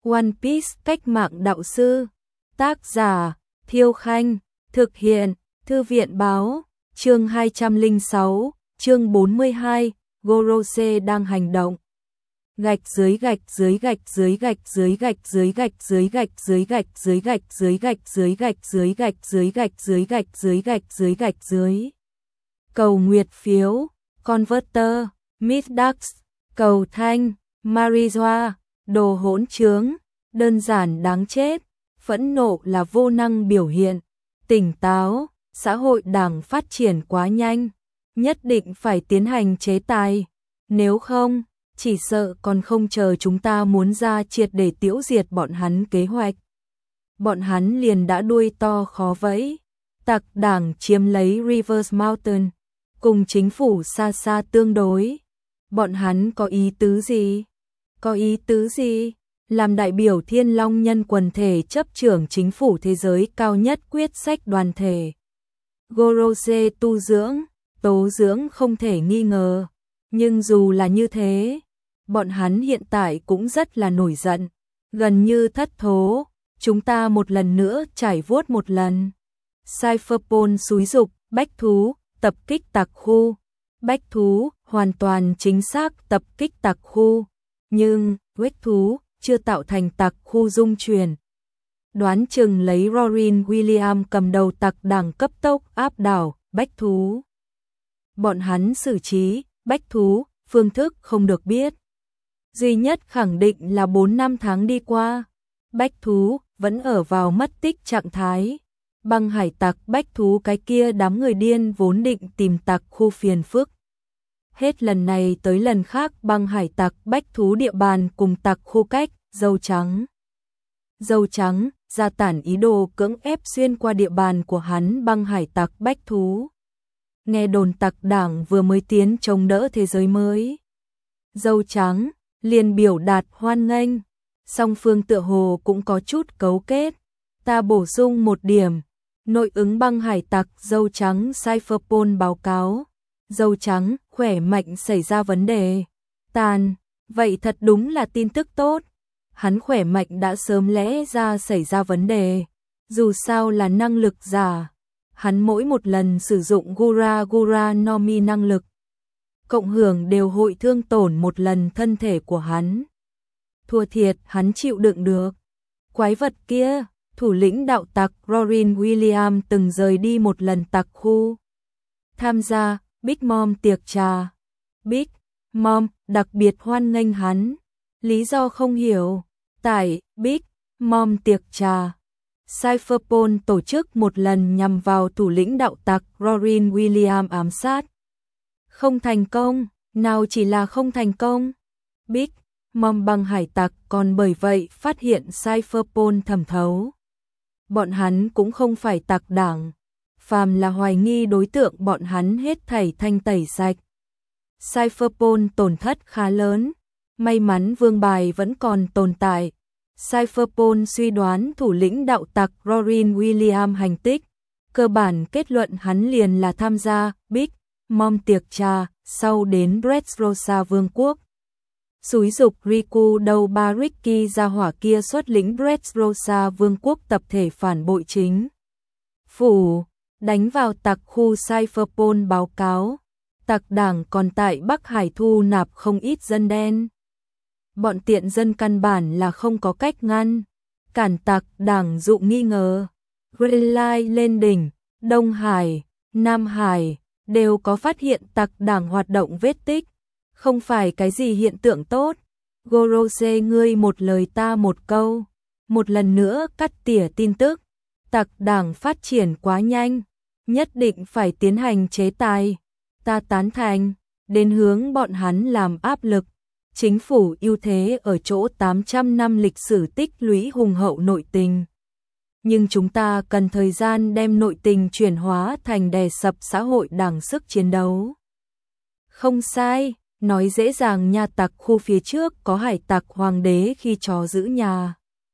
One Piece cách mạng đạo sư. Tác giả Thiêu Khanh. Thực hiện Thư viện Báo. Chương 206, chương 42, Gorose đang hành động. Gạch dưới gạch dưới gạch dưới gạch dưới gạch dưới gạch dưới gạch dưới gạch dưới gạch dưới gạch dưới gạch dưới gạch dưới gạch dưới gạch dưới gạch dưới gạch dưới. Cầu nguyệt phiếu, Converter, Middax, cầu thanh, Marijoa, đồ hỗn trướng, đơn giản đáng chết, phẫn nộ là vô năng biểu hiện, tỉnh táo, xã hội đảng phát triển quá nhanh, nhất định phải tiến hành chế tài, nếu không, chỉ sợ còn không chờ chúng ta muốn ra triệt để tiêu diệt bọn hắn kế hoạch. Bọn hắn liền đã đuôi to khó vẫy, tặc đảng chiếm lấy Rivers Mountain, cùng chính phủ xa xa tương đối. Bọn hắn có ý tứ gì? Có ý tứ gì? Làm đại biểu Thiên Long Nhân quần thể chấp trưởng chính phủ thế giới cao nhất quyết sách đoàn thể. Gorose tu dưỡng, tố dưỡng không thể nghi ngờ. Nhưng dù là như thế, bọn hắn hiện tại cũng rất là nổi giận, gần như thất thố. Chúng ta một lần nữa trải vuốt một lần. Cypherpol xúi dục, bách thú, tập kích tặc khu. Bách thú, hoàn toàn chính xác tập kích tặc khu. Nhưng, bách thú, chưa tạo thành tặc khu dung chuyển. Đoán chừng lấy Rorin William cầm đầu tặc đảng cấp tốc áp đảo, bách thú. Bọn hắn xử trí, bách thú, phương thức không được biết. Duy nhất khẳng định là 4 năm tháng đi qua. Bách thú, vẫn ở vào mất tích trạng thái. Băng hải tặc bách thú cái kia đám người điên vốn định tìm tặc khu phiền phức. Hết lần này tới lần khác băng hải tặc bách thú địa bàn cùng tặc khu cách, dâu trắng. Dâu trắng, ra tản ý đồ cưỡng ép xuyên qua địa bàn của hắn băng hải tặc bách thú. Nghe đồn tặc đảng vừa mới tiến chống đỡ thế giới mới. Dâu trắng, liền biểu đạt hoan nghênh. Song phương tựa hồ cũng có chút cấu kết. Ta bổ sung một điểm. Nội ứng băng hải tặc dâu trắng Cypherpol báo cáo. Dâu trắng, khỏe mạnh xảy ra vấn đề. Tàn, vậy thật đúng là tin tức tốt. Hắn khỏe mạnh đã sớm lẽ ra xảy ra vấn đề. Dù sao là năng lực giả. Hắn mỗi một lần sử dụng Gura Gura no Mi năng lực. Cộng hưởng đều hội thương tổn một lần thân thể của hắn. Thua thiệt hắn chịu đựng được. Quái vật kia, thủ lĩnh đạo tặc Rorin William từng rời đi một lần tặc khu. Tham gia Big Mom tiệc trà. Big Mom đặc biệt hoan nghênh hắn. Lý do không hiểu. Tại Big Mom tiệc trà, Cypherpol tổ chức một lần nhằm vào thủ lĩnh đạo tặc Rorin William ám sát. Không thành công, nào chỉ là không thành công. Big Mom băng hải tặc còn bởi vậy phát hiện Cypherpol thẩm thấu. Bọn hắn cũng không phải tặc đảng, phàm là hoài nghi đối tượng bọn hắn hết thảy thanh tẩy sạch. Cypherpol tổn thất khá lớn, may mắn vương bài vẫn còn tồn tại. Cypherpol suy đoán thủ lĩnh đạo tặc Rorin William hành tích, cơ bản kết luận hắn liền là tham gia Big Mom tiệc trà, sau đến Dressrosa vương quốc. Xúi dục Riku đầu ba Ricky ra hỏa kia xuất lĩnh Dressrosa vương quốc tập thể phản bội chính phủ, đánh vào tặc khu. Cypherpol báo cáo, tặc đảng còn tại Bắc Hải thu nạp không ít dân đen. Bọn tiện dân căn bản là không có cách ngăn cản tặc đảng dụ nghi ngờ. Greenlight lên đỉnh, Đông Hải, Nam Hải đều có phát hiện tặc đảng hoạt động vết tích, không phải cái gì hiện tượng tốt. Gorose ngươi một lời ta một câu, một lần nữa cắt tỉa tin tức. Tặc đảng phát triển quá nhanh, nhất định phải tiến hành chế tài. Ta tán thành, đến hướng bọn hắn làm áp lực. Chính phủ ưu thế ở chỗ 800 năm lịch sử tích lũy hùng hậu nội tình. Nhưng chúng ta cần thời gian đem nội tình chuyển hóa thành đè sập xã hội đảng sức chiến đấu. Không sai, nói dễ dàng nha, tặc khu phía trước có hải tặc hoàng đế khi chó giữ nhà.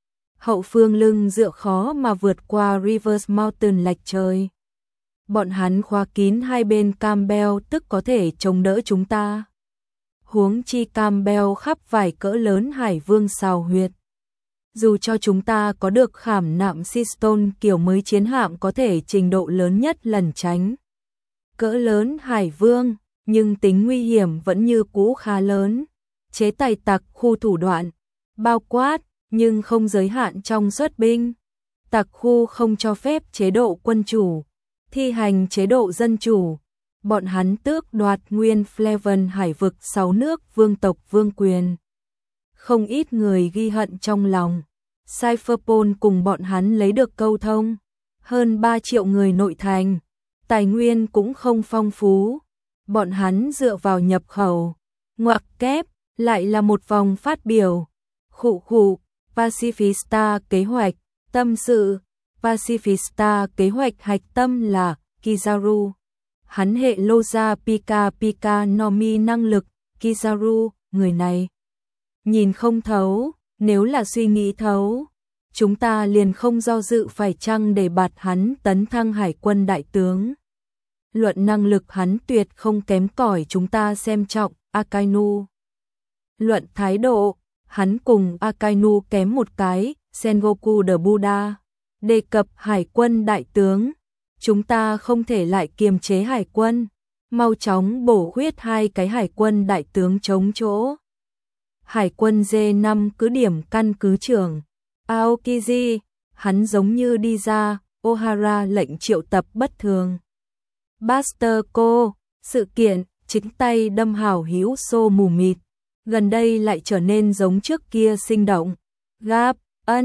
Hậu phương lưng dựa khó mà vượt qua Rivers Mountain lệch trời. Bọn hắn khóa kín hai bên Campbell tức có thể chống đỡ chúng ta. Huống chi Campbell khắp vài cỡ lớn hải vương xào huyệt. Dù cho chúng ta có được khảm nạm Seastone kiểu mới, chiến hạm có thể trình độ lớn nhất lẩn tránh cỡ lớn Hải Vương, nhưng tính nguy hiểm vẫn như cũ khá lớn. Chế tài tặc khu thủ đoạn bao quát nhưng không giới hạn trong xuất binh. Tặc khu không cho phép chế độ quân chủ, thi hành chế độ dân chủ. Bọn hắn tước đoạt nguyên Fleven hải vực 6 nước vương tộc vương quyền. Không ít người ghi hận trong lòng. Cypherpol cùng bọn hắn lấy được câu thông. Hơn 3 triệu người nội thành. Tài nguyên cũng không phong phú. Bọn hắn dựa vào nhập khẩu. Ngoặc kép, lại là một vòng phát biểu. Khụ khụ, Pacifista kế hoạch, tâm sự. Pacifista kế hoạch hạch tâm là Kizaru. Hắn hệ Loza Pika Pika Nomi năng lực, Kizaru, người này. Nhìn không thấu, nếu là suy nghĩ thấu, chúng ta liền không do dự phải chăng để bạt hắn tấn thăng hải quân đại tướng. Luận năng lực hắn tuyệt không kém cỏi chúng ta xem trọng Akainu. Luận thái độ, hắn cùng Akainu kém một cái, Sengoku the Buddha. Đề cập hải quân đại tướng, chúng ta không thể lại kiềm chế hải quân, mau chóng bổ khuyết 2 cái hải quân đại tướng chống chỗ. Hải quân D5 cứ điểm căn cứ trưởng Aokiji, hắn giống như đi ra, Ohara lệnh triệu tập bất thường. Buster Co, sự kiện, chính tay đâm hảo hữu xô mù mịt, gần đây lại trở nên giống trước kia sinh động. Gap,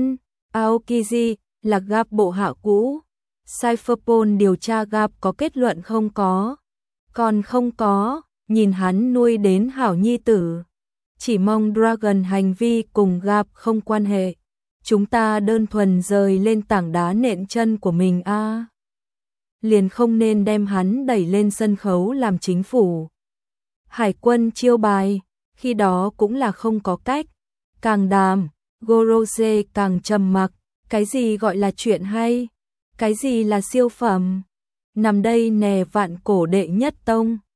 Aokiji, là Gap bộ hạ cũ. Cypherpol điều tra Gap có kết luận không có. Còn không có, nhìn hắn nuôi đến hảo nhi tử. Chỉ mong Dragon hành vi cùng Gap không quan hệ. Chúng ta đơn thuần rời lên tảng đá nện chân của mình liền không nên đem hắn đẩy lên sân khấu làm chính phủ. Hải quân chiêu bài, khi đó cũng là không có cách. Càng đàm, Gorose càng trầm mặc. Cái gì gọi là chuyện hay? Cái gì là siêu phẩm? Nằm đây nè vạn cổ đệ nhất tông.